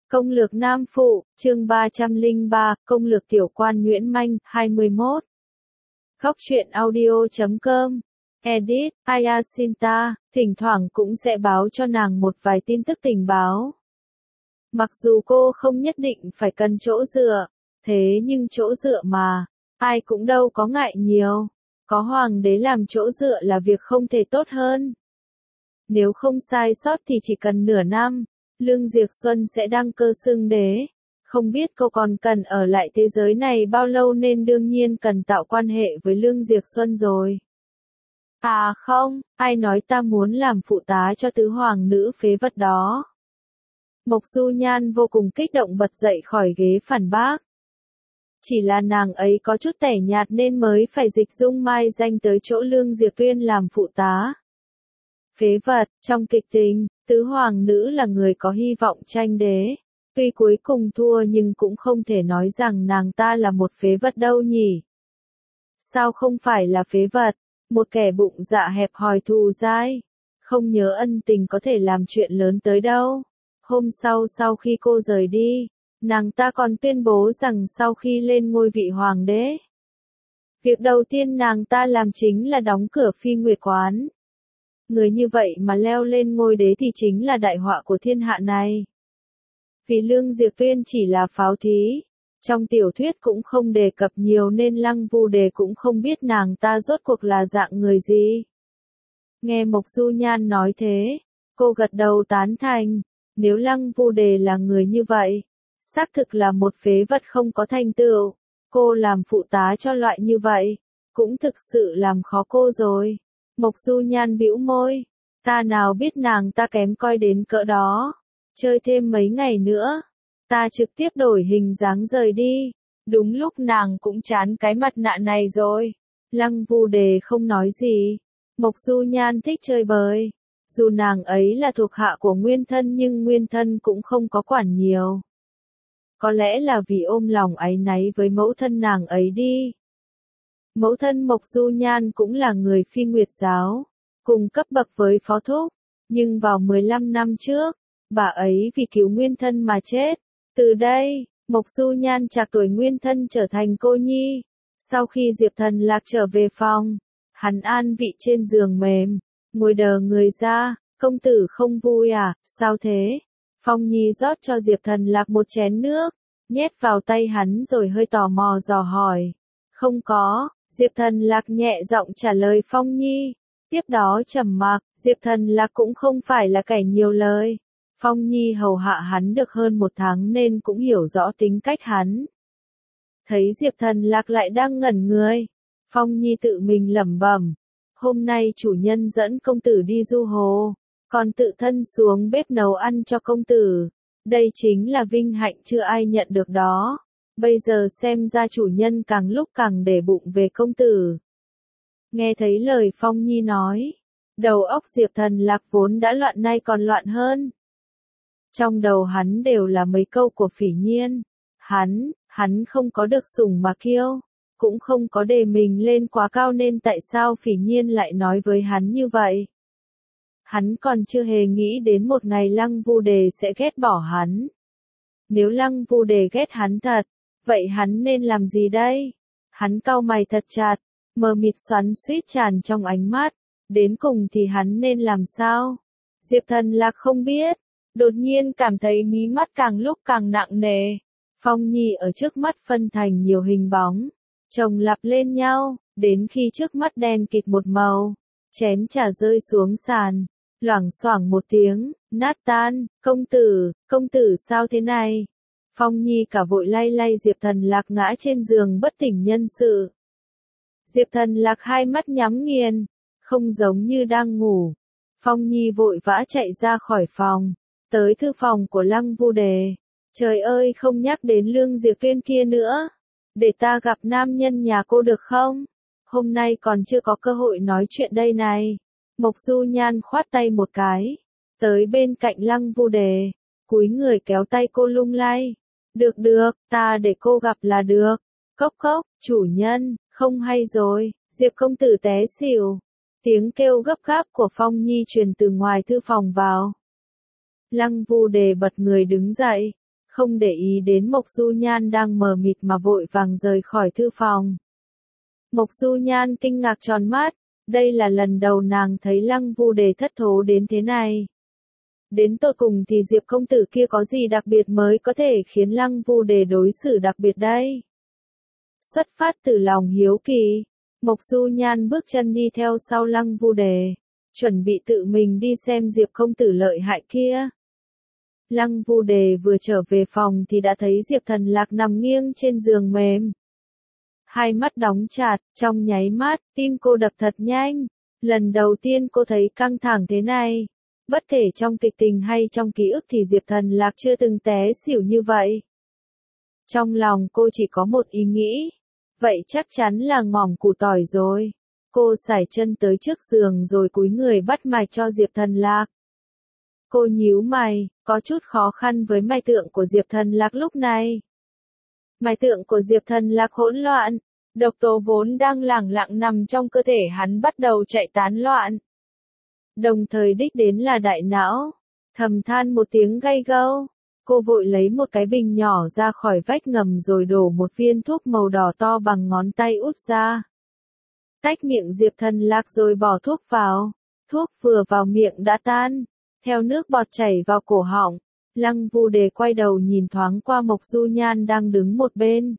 Công lược Nam Phụ, chương 303, công lược tiểu quan Nguyễn Manh, 21. Góc truyện audio.com. Edit, Ayasinta, thỉnh thoảng cũng sẽ báo cho nàng một vài tin tức tình báo. Mặc dù cô không nhất định phải cần chỗ dựa, thế nhưng chỗ dựa mà, ai cũng đâu có ngại nhiều. Có hoàng đế làm chỗ dựa là việc không thể tốt hơn. Nếu không sai sót thì chỉ cần nửa năm, Lương Diệp Xuân sẽ đăng cơ xưng đế. Không biết cô còn cần ở lại thế giới này bao lâu nên đương nhiên cần tạo quan hệ với Lương Diệp Xuân rồi. À không, ai nói ta muốn làm phụ tá cho tứ hoàng nữ phế vật đó. Mộc Du Nhan vô cùng kích động bật dậy khỏi ghế phản bác. Chỉ là nàng ấy có chút tẻ nhạt nên mới phải dịch dung mai danh tới chỗ Lương Diệp Tuyên làm phụ tá. Phế vật, trong kịch tình, tứ hoàng nữ là người có hy vọng tranh đế. Tuy cuối cùng thua nhưng cũng không thể nói rằng nàng ta là một phế vật đâu nhỉ. Sao không phải là phế vật, một kẻ bụng dạ hẹp hòi thù dai, không nhớ ân tình có thể làm chuyện lớn tới đâu. Hôm sau khi cô rời đi, nàng ta còn tuyên bố rằng sau khi lên ngôi vị hoàng đế, việc đầu tiên nàng ta làm chính là đóng cửa Phi Nguyệt Quán. Người như vậy mà leo lên ngôi đế thì chính là đại họa của thiên hạ này. Vì Lương Diệp Tuyên chỉ là pháo thí, trong tiểu thuyết cũng không đề cập nhiều nên Lăng Vu Đề cũng không biết nàng ta rốt cuộc là dạng người gì. Nghe Mộc Du Nhan nói thế, cô gật đầu tán thành, nếu Lăng Vu Đề là người như vậy, xác thực là một phế vật không có thành tựu, cô làm phụ tá cho loại như vậy, cũng thực sự làm khó cô rồi. Mộc Du Nhan bĩu môi, ta nào biết nàng ta kém coi đến cỡ đó, chơi thêm mấy ngày nữa, ta trực tiếp đổi hình dáng rời đi, đúng lúc nàng cũng chán cái mặt nạ này rồi. Lăng Vu Đề không nói gì, Mộc Du Nhan thích chơi bời, dù nàng ấy là thuộc hạ của Nguyên Thân nhưng Nguyên Thân cũng không có quản nhiều. Có lẽ là vì ôm lòng áy náy với mẫu thân nàng ấy đi. Mẫu thân Mộc Du Nhan cũng là người Phi Nguyệt giáo, cùng cấp bậc với Phó Thúc, nhưng vào 15 năm trước, bà ấy vì cứu Nguyên Thân mà chết. Từ đây, Mộc Du Nhan trạc tuổi Nguyên Thân trở thành cô nhi. Sau khi Diệp Thần Lạc trở về phòng, hắn an vị trên giường mềm, ngồi đờ người ra, công tử không vui à, sao thế? Phong Nhi rót cho Diệp Thần Lạc một chén nước, nhét vào tay hắn rồi hơi tò mò dò hỏi. Không có, Diệp Thần Lạc nhẹ giọng trả lời Phong Nhi. Tiếp đó trầm mặc, Diệp Thần Lạc cũng không phải là kẻ nhiều lời. Phong Nhi hầu hạ hắn được hơn một tháng nên cũng hiểu rõ tính cách hắn. Thấy Diệp Thần Lạc lại đang ngẩn người, Phong Nhi tự mình lẩm bẩm. Hôm nay chủ nhân dẫn công tử đi du hồ, còn tự thân xuống bếp nấu ăn cho công tử. Đây chính là vinh hạnh chưa ai nhận được đó. Bây giờ xem ra chủ nhân càng lúc càng để bụng về công tử. Nghe thấy lời Phong Nhi nói, đầu óc Diệp Thần Lạc vốn đã loạn nay còn loạn hơn. Trong đầu hắn đều là mấy câu của Phỉ Nhiên. Hắn không có được sủng mà kiêu, cũng không có đề mình lên quá cao nên tại sao Phỉ Nhiên lại nói với hắn như vậy? Hắn còn chưa hề nghĩ đến một ngày Lăng Vu Đề sẽ ghét bỏ hắn. Nếu Lăng Vu Đề ghét hắn thật, vậy hắn nên làm gì đây? Hắn cau mày thật chặt, mờ mịt xoắn xuýt tràn trong ánh mắt, đến cùng thì hắn nên làm sao? Diệp Thần Lạc không biết, đột nhiên cảm thấy mí mắt càng lúc càng nặng nề. Phong Nhi ở trước mắt phân thành nhiều hình bóng, chồng lặp lên nhau, đến khi trước mắt đen kịt một màu, chén trà rơi xuống sàn, loảng xoảng một tiếng, nát tan. Công tử sao thế này? Phong Nhi cả vội lay lay Diệp Thần Lạc ngã trên giường bất tỉnh nhân sự. Diệp Thần Lạc hai mắt nhắm nghiền, không giống như đang ngủ. Phong Nhi vội vã chạy ra khỏi phòng, tới thư phòng của Lăng Vu Đề. Trời ơi, không nhắc đến Lương Diệp Tuyên kia nữa. Để ta gặp nam nhân nhà cô được không? Hôm nay còn chưa có cơ hội nói chuyện đây này. Mộc Du Nhan khoát tay một cái, tới bên cạnh Lăng Vu Đề, cúi người kéo tay cô lung lay. Được, ta để cô gặp là được. Cốc, chủ nhân, không hay rồi, Diệp công tử té xỉu. Tiếng kêu gấp gáp của Phong Nhi truyền từ ngoài thư phòng vào. Lăng Vu Đề bật người đứng dậy, không để ý đến Mộc Du Nhan đang mờ mịt mà vội vàng rời khỏi thư phòng. Mộc Du Nhan kinh ngạc tròn mắt, đây là lần đầu nàng thấy Lăng Vu Đề thất thố đến thế này. Đến tột cùng thì Diệp công tử kia có gì đặc biệt mới có thể khiến Lăng Vu Đề đối xử đặc biệt đây? Xuất phát từ lòng hiếu kỳ, Mộc Du Nhan bước chân đi theo sau Lăng Vu Đề, chuẩn bị tự mình đi xem Diệp công tử lợi hại kia. Lăng Vu Đề vừa trở về phòng thì đã thấy Diệp Thần Lạc nằm nghiêng trên giường mềm. Hai mắt đóng chặt, trong nháy mắt, tim cô đập thật nhanh. Lần đầu tiên cô thấy căng thẳng thế này. Bất kể trong kịch tình hay trong ký ức thì Diệp Thần Lạc chưa từng té xỉu như vậy. Trong lòng cô chỉ có một ý nghĩ. Vậy chắc chắn là ngỏm củ tỏi rồi. Cô sải chân tới trước giường rồi cúi người bắt mạch cho Diệp Thần Lạc. Cô nhíu mày, có chút khó khăn với mạch tượng của Diệp Thần Lạc lúc này. Mạch tượng của Diệp Thần Lạc hỗn loạn, độc tố vốn đang lẳng lặng nằm trong cơ thể hắn bắt đầu chạy tán loạn. Đồng thời đích đến là đại não. Thầm than một tiếng gay gâu, cô vội lấy một cái bình nhỏ ra khỏi vách ngầm rồi đổ một viên thuốc màu đỏ to bằng ngón tay út ra. Tách miệng Diệp Thần Lạc rồi bỏ thuốc vào. Thuốc vừa vào miệng đã tan, theo nước bọt chảy vào cổ họng. Lăng Vu Đề quay đầu nhìn thoáng qua Mộc Du Nhan đang đứng một bên.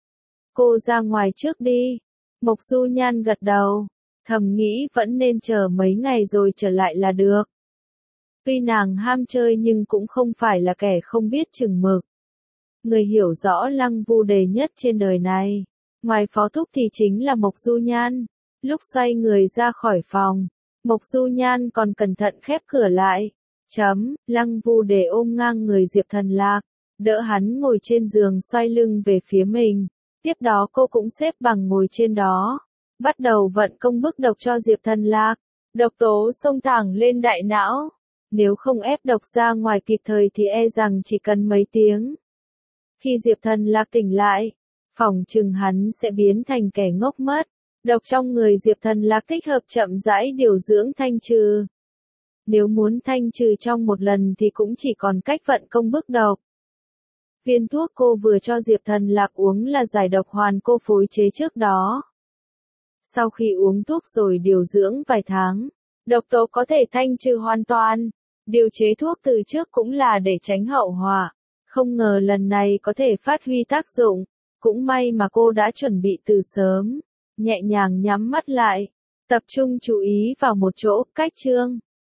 Cô ra ngoài trước đi. Mộc Du Nhan gật đầu, thầm nghĩ vẫn nên chờ mấy ngày rồi trở lại là được. Tuy nàng ham chơi nhưng cũng không phải là kẻ không biết chừng mực. Người hiểu rõ Lăng Vu Đề nhất trên đời này, ngoài Phó Thúc thì chính là Mộc Du Nhan. Lúc xoay người ra khỏi phòng, Mộc Du Nhan còn cẩn thận khép cửa lại. Lăng Vu Đề ôm ngang người Diệp Thần Lạc, đỡ hắn ngồi trên giường xoay lưng về phía mình. Tiếp đó cô cũng xếp bằng ngồi trên đó, bắt đầu vận công bức độc cho Diệp Thần Lạc. Độc tố xông thẳng lên đại não, nếu không ép độc ra ngoài kịp thời thì e rằng chỉ cần mấy tiếng. Khi Diệp Thần Lạc tỉnh lại, phỏng chừng hắn sẽ biến thành kẻ ngốc mất. Độc trong người Diệp Thần Lạc thích hợp chậm rãi điều dưỡng thanh trừ. Nếu muốn thanh trừ trong một lần thì cũng chỉ còn cách vận công bức độc. Viên thuốc cô vừa cho Diệp Thần Lạc uống là giải độc hoàn cô phối chế trước đó. Sau khi uống thuốc rồi điều dưỡng vài tháng, độc tố có thể thanh trừ hoàn toàn. Điều chế thuốc từ trước cũng là để tránh hậu họa. Không ngờ lần này có thể phát huy tác dụng. Cũng may mà cô đã chuẩn bị từ sớm. Nhẹ nhàng nhắm mắt lại, tập trung chú ý vào một chỗ, cách chương.